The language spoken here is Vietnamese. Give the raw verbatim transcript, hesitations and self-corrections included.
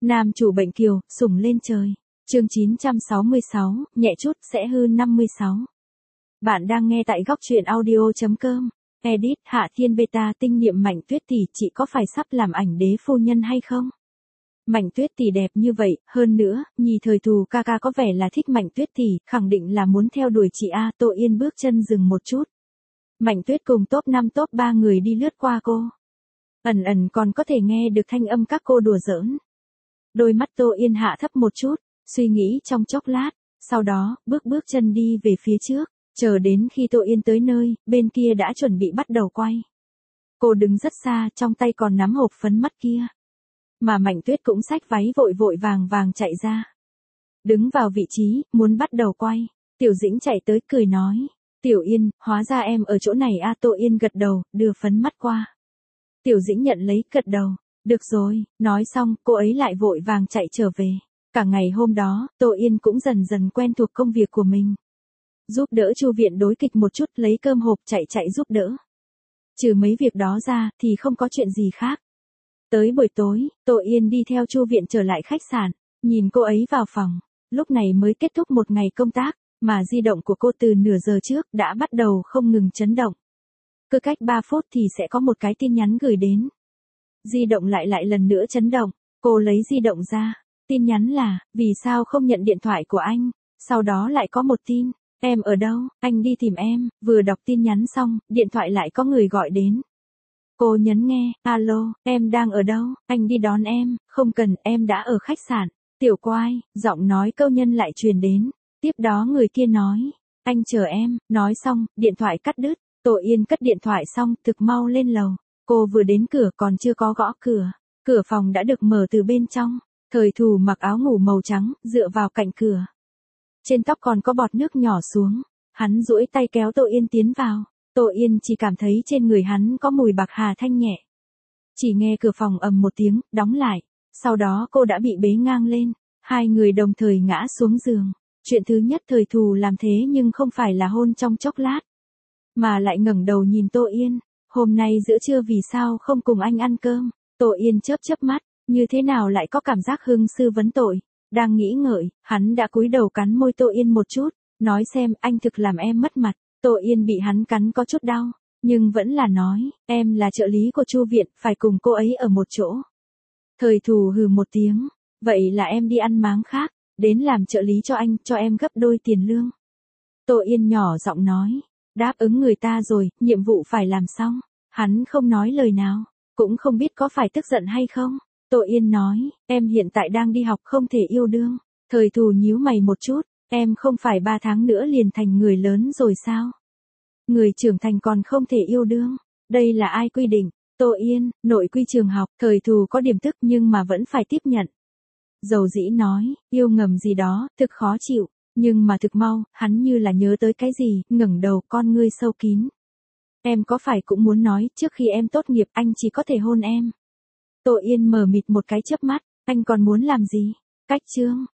Nam chủ bệnh kiều, sủng lên trời. Chương chín trăm sáu mươi sáu, nhẹ chút sẽ hư năm mươi sáu. Bạn đang nghe tại góc truyện audio chấm com. Edit Hạ Thiên Beta tinh niệm Mạnh Tuyết tỷ, chị có phải sắp làm ảnh đế phu nhân hay không? Mạnh Tuyết tỷ đẹp như vậy, hơn nữa, nhì thời thù ca ca có vẻ là thích Mạnh Tuyết tỷ, khẳng định là muốn theo đuổi chị A. Tô Yên bước chân dừng một chút. Mạnh Tuyết cùng top năm top ba người đi lướt qua cô. Ẩn ẩn còn có thể nghe được thanh âm các cô đùa giỡn. Đôi mắt Tô Yên hạ thấp một chút, suy nghĩ trong chốc lát, sau đó, bước bước chân đi về phía trước, chờ đến khi Tô Yên tới nơi, bên kia đã chuẩn bị bắt đầu quay. Cô đứng rất xa, trong tay còn nắm hộp phấn mắt kia. Mà Mạnh Tuyết cũng xách váy vội vội vàng vàng chạy ra. Đứng vào vị trí, muốn bắt đầu quay, Tiểu Dĩnh chạy tới cười nói, Tiểu Yên, hóa ra em ở chỗ này a. Tô Yên gật đầu, đưa phấn mắt qua. Tiểu Dĩnh nhận lấy, gật đầu. Được rồi, nói xong, cô ấy lại vội vàng chạy trở về. Cả ngày hôm đó, Tô Yên cũng dần dần quen thuộc công việc của mình. Giúp đỡ Chu Viện đối kịch một chút, lấy cơm hộp chạy chạy giúp đỡ. Trừ mấy việc đó ra, thì không có chuyện gì khác. Tới buổi tối, Tô Yên đi theo Chu Viện trở lại khách sạn, nhìn cô ấy vào phòng. Lúc này mới kết thúc một ngày công tác, mà di động của cô từ nửa giờ trước đã bắt đầu không ngừng chấn động. Cứ cách ba phút thì sẽ có một cái tin nhắn gửi đến. Di động lại lại lần nữa chấn động, cô lấy di động ra, tin nhắn là, vì sao không nhận điện thoại của anh, sau đó lại có một tin, em ở đâu, anh đi tìm em, vừa đọc tin nhắn xong, điện thoại lại có người gọi đến. Cô nhấn nghe, alo, em đang ở đâu, anh đi đón em, không cần, em đã ở khách sạn, Tiểu Quai, giọng nói câu nhân lại truyền đến, tiếp đó người kia nói, anh chờ em, nói xong, điện thoại cắt đứt, Tô Yên cất điện thoại xong, thực mau lên lầu. Cô vừa đến cửa còn chưa có gõ cửa, cửa phòng đã được mở từ bên trong, thời thù mặc áo ngủ màu trắng, dựa vào cạnh cửa. Trên tóc còn có bọt nước nhỏ xuống, hắn duỗi tay kéo Tô Yên tiến vào, Tô Yên chỉ cảm thấy trên người hắn có mùi bạc hà thanh nhẹ. Chỉ nghe cửa phòng ầm một tiếng, đóng lại, sau đó cô đã bị bế ngang lên, hai người đồng thời ngã xuống giường. Chuyện thứ nhất thời thù làm thế nhưng không phải là hôn trong chốc lát, mà lại ngẩng đầu nhìn Tô Yên. Hôm nay giữa trưa vì sao không cùng anh ăn cơm? Tô Yên chớp chớp mắt, như thế nào lại có cảm giác hưng sư vấn tội? Đang nghĩ ngợi, hắn đã cúi đầu cắn môi Tô Yên một chút, nói xem anh thực làm em mất mặt. Tô Yên bị hắn cắn có chút đau, nhưng vẫn là nói, em là trợ lý của Chu Viện, phải cùng cô ấy ở một chỗ. Thời thù hừ một tiếng, vậy là em đi ăn máng khác, đến làm trợ lý cho anh, cho em gấp đôi tiền lương. Tô Yên nhỏ giọng nói. Đáp ứng người ta rồi, nhiệm vụ phải làm xong. Hắn không nói lời nào, cũng không biết có phải tức giận hay không. Tô Yên nói, em hiện tại đang đi học không thể yêu đương. Thời thù nhíu mày một chút, em không phải ba tháng nữa liền thành người lớn rồi sao? Người trưởng thành còn không thể yêu đương. Đây là ai quy định? Tô Yên, nội quy trường học, thời thù có điểm tức nhưng mà vẫn phải tiếp nhận. Dầu dĩ nói, yêu ngầm gì đó, thực khó chịu. Nhưng mà thực mau, hắn như là nhớ tới cái gì, ngẩng đầu, con ngươi sâu kín. Em có phải cũng muốn nói, trước khi em tốt nghiệp anh chỉ có thể hôn em. Tô Yên mờ mịt một cái chớp mắt, anh còn muốn làm gì? Cách chương,